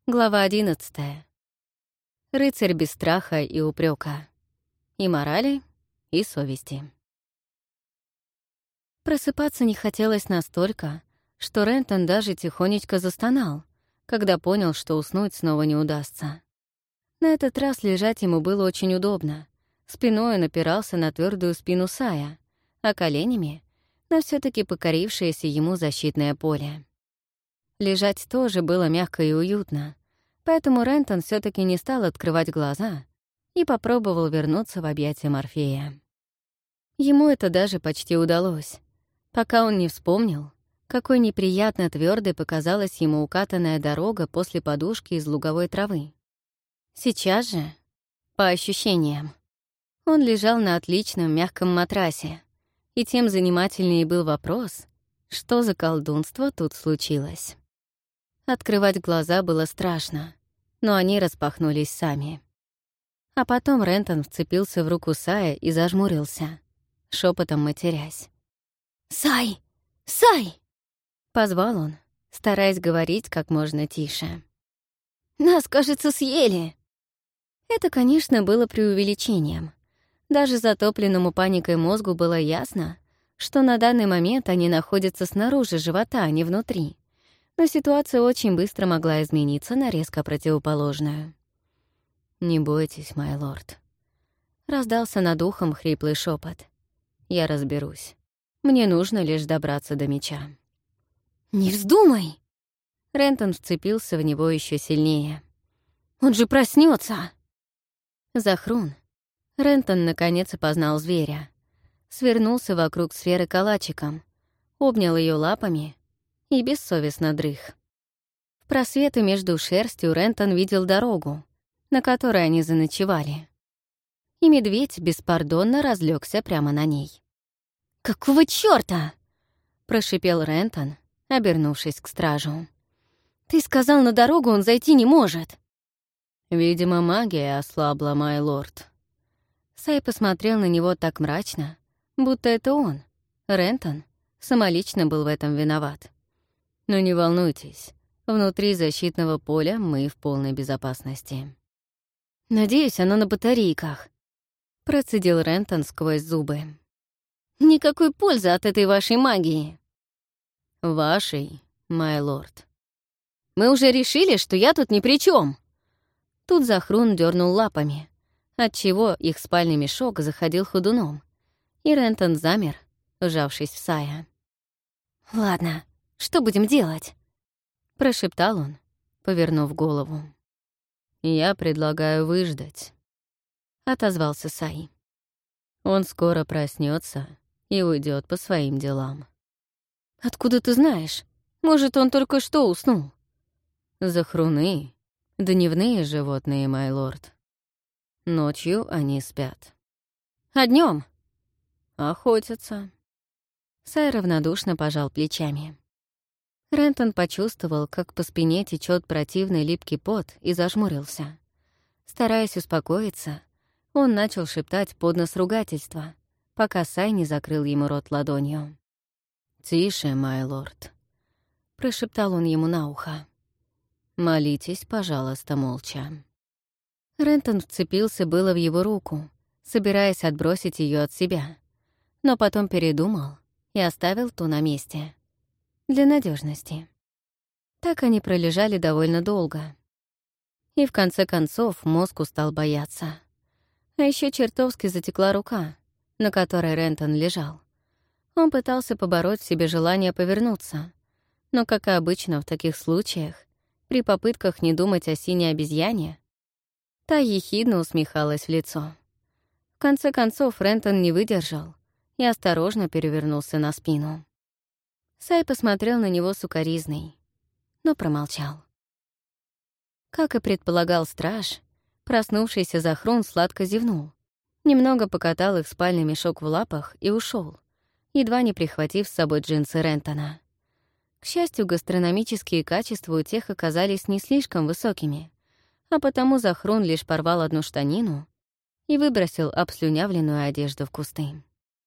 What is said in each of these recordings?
Глава 11. Рыцарь без страха и упрека, и морали, и совести. Просыпаться не хотелось настолько, что Рентон даже тихонечко застонал, когда понял, что уснуть снова не удастся. На этот раз лежать ему было очень удобно. Спиной он опирался на твердую спину Сая, а коленями — на все таки покорившееся ему защитное поле. Лежать тоже было мягко и уютно, поэтому Рентон все таки не стал открывать глаза и попробовал вернуться в объятия Морфея. Ему это даже почти удалось, пока он не вспомнил, какой неприятно твердой показалась ему укатанная дорога после подушки из луговой травы. Сейчас же, по ощущениям, он лежал на отличном мягком матрасе, и тем занимательнее был вопрос, что за колдунство тут случилось. Открывать глаза было страшно, но они распахнулись сами. А потом Рентон вцепился в руку Сая и зажмурился, шепотом матерясь. «Сай! Сай!» — позвал он, стараясь говорить как можно тише. «Нас, кажется, съели!» Это, конечно, было преувеличением. Даже затопленному паникой мозгу было ясно, что на данный момент они находятся снаружи живота, а не внутри. Но ситуация очень быстро могла измениться на резко противоположную. «Не бойтесь, май лорд», — раздался над ухом хриплый шепот. «Я разберусь. Мне нужно лишь добраться до меча». «Не вздумай!» Рентон вцепился в него еще сильнее. «Он же проснется!» Захрун. Рентон наконец опознал зверя. Свернулся вокруг сферы калачиком, обнял ее лапами и бессовестно дрых. В просветы между шерстью Рентон видел дорогу, на которой они заночевали. И медведь беспардонно разлегся прямо на ней. «Какого чёрта?» — прошипел Рентон, обернувшись к стражу. «Ты сказал, на дорогу он зайти не может». «Видимо, магия ослабла, май лорд». Сай посмотрел на него так мрачно, будто это он, Рентон, самолично был в этом виноват. Но не волнуйтесь, внутри защитного поля мы в полной безопасности. «Надеюсь, оно на батарейках», — процедил Рентон сквозь зубы. «Никакой пользы от этой вашей магии». «Вашей, май лорд». «Мы уже решили, что я тут ни при чем. Тут Захрун дернул лапами, отчего их спальный мешок заходил ходуном, и Рентон замер, вжавшись в Сая. «Ладно, что будем делать?» — прошептал он, повернув голову. «Я предлагаю выждать», — отозвался Сай. «Он скоро проснется и уйдет по своим делам». «Откуда ты знаешь? Может, он только что уснул?» «Захруны — дневные животные, май лорд. Ночью они спят. А днем Охотятся». Сай равнодушно пожал плечами. Рентон почувствовал, как по спине течет противный липкий пот, и зажмурился. Стараясь успокоиться, он начал шептать под нос ругательства, пока Сай не закрыл ему рот ладонью. «Тише, май лорд», — прошептал он ему на ухо. «Молитесь, пожалуйста, молча». Рентон вцепился было в его руку, собираясь отбросить ее от себя, но потом передумал и оставил ту на месте. Для надежности. Так они пролежали довольно долго. И в конце концов мозг устал бояться. А еще чертовски затекла рука, на которой Рентон лежал. Он пытался побороть в себе желание повернуться, но, как и обычно в таких случаях, при попытках не думать о синей обезьяне, та ехидно усмехалась в лицо. В конце концов Рентон не выдержал и осторожно перевернулся на спину. Сай посмотрел на него сукоризной, но промолчал. Как и предполагал страж, проснувшийся Захрун сладко зевнул, немного покатал их спальный мешок в лапах и ушел, едва не прихватив с собой джинсы Рентона. К счастью, гастрономические качества у тех оказались не слишком высокими, а потому Захрун лишь порвал одну штанину и выбросил обслюнявленную одежду в кусты.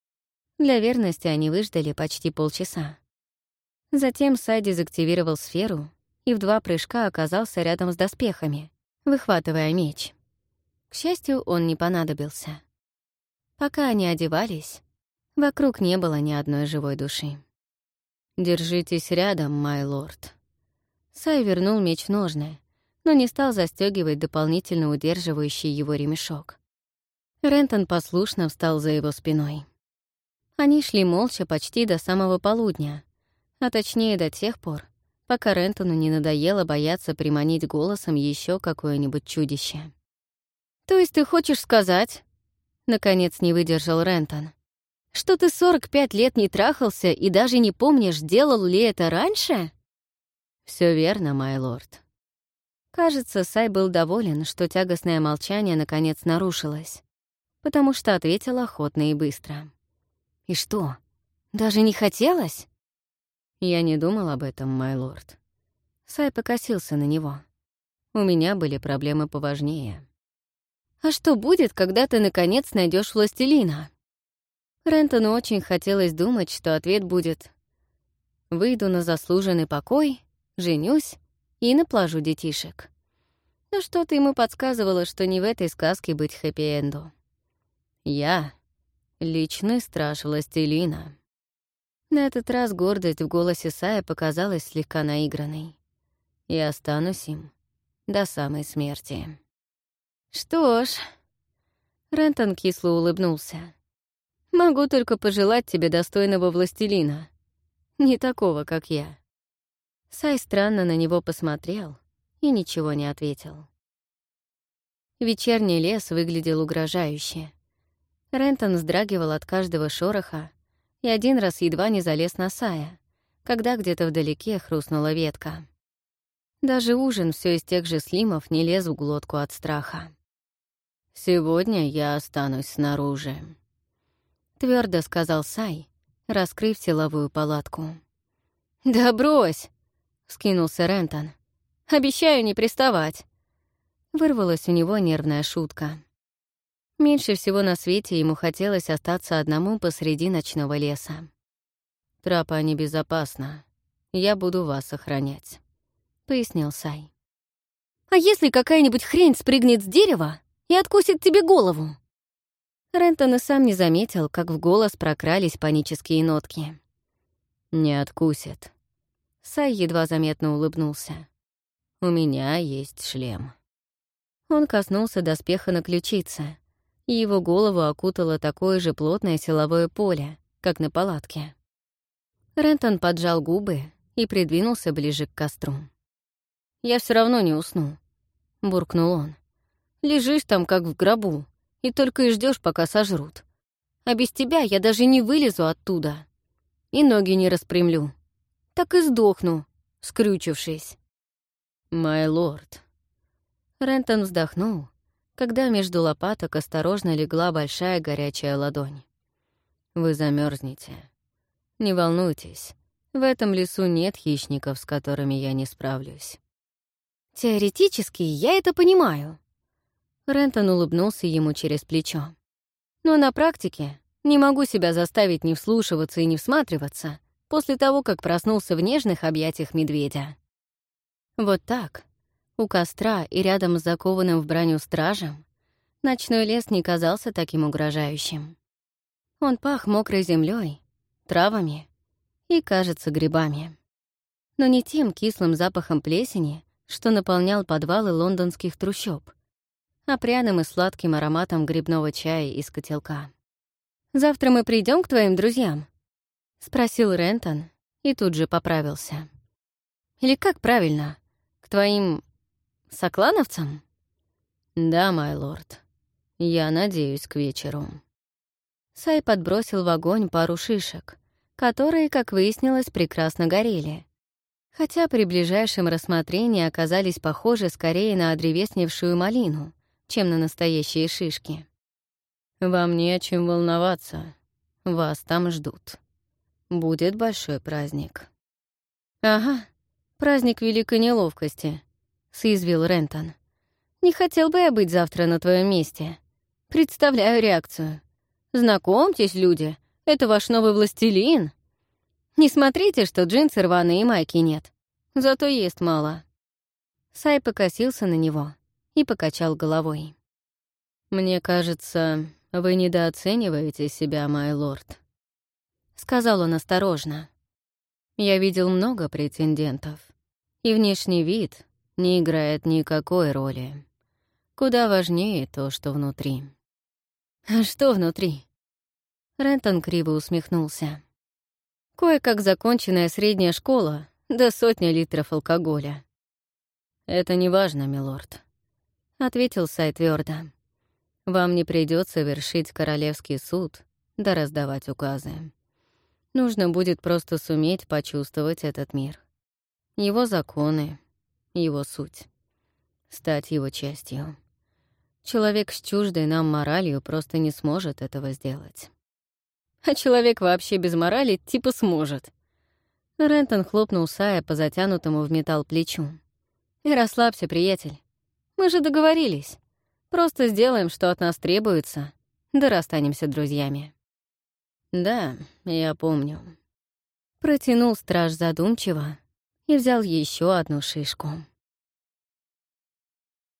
Для верности они выждали почти полчаса. Затем Сай дезактивировал сферу и в 2 прыжка оказался рядом с доспехами, выхватывая меч. К счастью, он не понадобился. Пока они одевались, вокруг не было ни одной живой души. «Держитесь рядом, май лорд». Сай вернул меч в ножны, но не стал застёгивать дополнительно удерживающий его ремешок. Рентон послушно встал за его спиной. Они шли молча почти до самого полудня, а точнее до тех пор, пока Рентону не надоело бояться приманить голосом еще какое-нибудь чудище. «То есть ты хочешь сказать...» Наконец не выдержал Рентон. «Что ты 45 лет не трахался и даже не помнишь, делал ли это раньше?» «Всё верно, май лорд». Кажется, Сай был доволен, что тягостное молчание наконец нарушилось, потому что ответил охотно и быстро. «И что, даже не хотелось?» «Я не думал об этом, май лорд». Сай покосился на него. «У меня были проблемы поважнее». «А что будет, когда ты, наконец, найдешь властелина?» Рентону очень хотелось думать, что ответ будет: «Выйду на заслуженный покой, женюсь и наплажу детишек». Но что-то ему подсказывало, что не в этой сказке быть хэппи-энду. «Я — личный страж властелина». На этот раз гордость в голосе Сая показалась слегка наигранной. «И останусь им до самой смерти». «Что ж...» Рентон кисло улыбнулся. «Могу только пожелать тебе достойного властелина. Не такого, как я». Сай странно на него посмотрел и ничего не ответил. Вечерний лес выглядел угрожающе. Рентон вздрагивал от каждого шороха и один раз едва не залез на Сая, когда где-то вдалеке хрустнула ветка. Даже ужин все из тех же слимов не лез в глотку от страха. «Сегодня я останусь снаружи», — твердо сказал Сай, раскрыв силовую палатку. «Да брось!» — вскинулся Рентон. «Обещаю не приставать». Вырвалась у него нервная шутка. Меньше всего на свете ему хотелось остаться одному посреди ночного леса. «Трапа небезопасна. Я буду вас охранять», — пояснил Сай. «А если какая-нибудь хрень спрыгнет с дерева и откусит тебе голову?» Рентон и сам не заметил, как в голос прокрались панические нотки. «Не откусит». Сай едва заметно улыбнулся. «У меня есть шлем». Он коснулся доспеха на ключице, и его голову окутало такое же плотное силовое поле, как на палатке. Рентон поджал губы и придвинулся ближе к костру. «Я все равно не усну», — буркнул он. «Лежишь там, как в гробу, и только и ждешь, пока сожрут. А без тебя я даже не вылезу оттуда. И ноги не распрямлю. Так и сдохну, скрючившись». «Май лорд». Рентон вздохнул, когда между лопаток осторожно легла большая горячая ладонь. «Вы замерзнете. Не волнуйтесь, в этом лесу нет хищников, с которыми я не справлюсь». «Теоретически я это понимаю». Рентон улыбнулся ему через плечо. «Но на практике не могу себя заставить не вслушиваться и не всматриваться после того, как проснулся в нежных объятиях медведя». Вот так, у костра и рядом с закованным в броню стражем, ночной лес не казался таким угрожающим. Он пах мокрой землей, травами и, кажется, грибами. Но не тем кислым запахом плесени, что наполнял подвалы лондонских трущоб, а пряным и сладким ароматом грибного чая из котелка. «Завтра мы придем к твоим друзьям?» — спросил Рентон и тут же поправился. «Или как правильно? К твоим соклановцам?» «Да, май лорд. Я надеюсь, к вечеру». Сай подбросил в огонь пару шишек, которые, как выяснилось, прекрасно горели, хотя при ближайшем рассмотрении оказались похожи скорее на одревесневшую малину, чем на настоящие шишки. «Вам не о чем волноваться. Вас там ждут. Будет большой праздник». «Ага, праздник великой неловкости», — съязвил Рентон. «Не хотел бы я быть завтра на твоем месте. Представляю реакцию. Знакомьтесь, люди, это ваш новый властелин. Не смотрите, что джинсы рваные и майки нет. Зато ест мало». Сай покосился на него и покачал головой. «Мне кажется, вы недооцениваете себя, май лорд», — сказал он осторожно. «Я видел много претендентов, и внешний вид не играет никакой роли. Куда важнее то, что внутри». «А что внутри?» Рентон криво усмехнулся. «Кое-как законченная средняя школа, да 100 литров алкоголя». «Это не важно, милорд», — ответил Сай твердо. «Вам не придется вершить королевский суд да раздавать указы. Нужно будет просто суметь почувствовать этот мир. Его законы, его суть. Стать его частью. Человек с чуждой нам моралью просто не сможет этого сделать». «А человек вообще без морали типа сможет». Рентон хлопнул Сая по затянутому в металл плечу. «И расслабься, приятель. Мы же договорились. Просто сделаем, что от нас требуется, да расстанемся друзьями». «Да, я помню». Протянул страж задумчиво и взял еще одну шишку.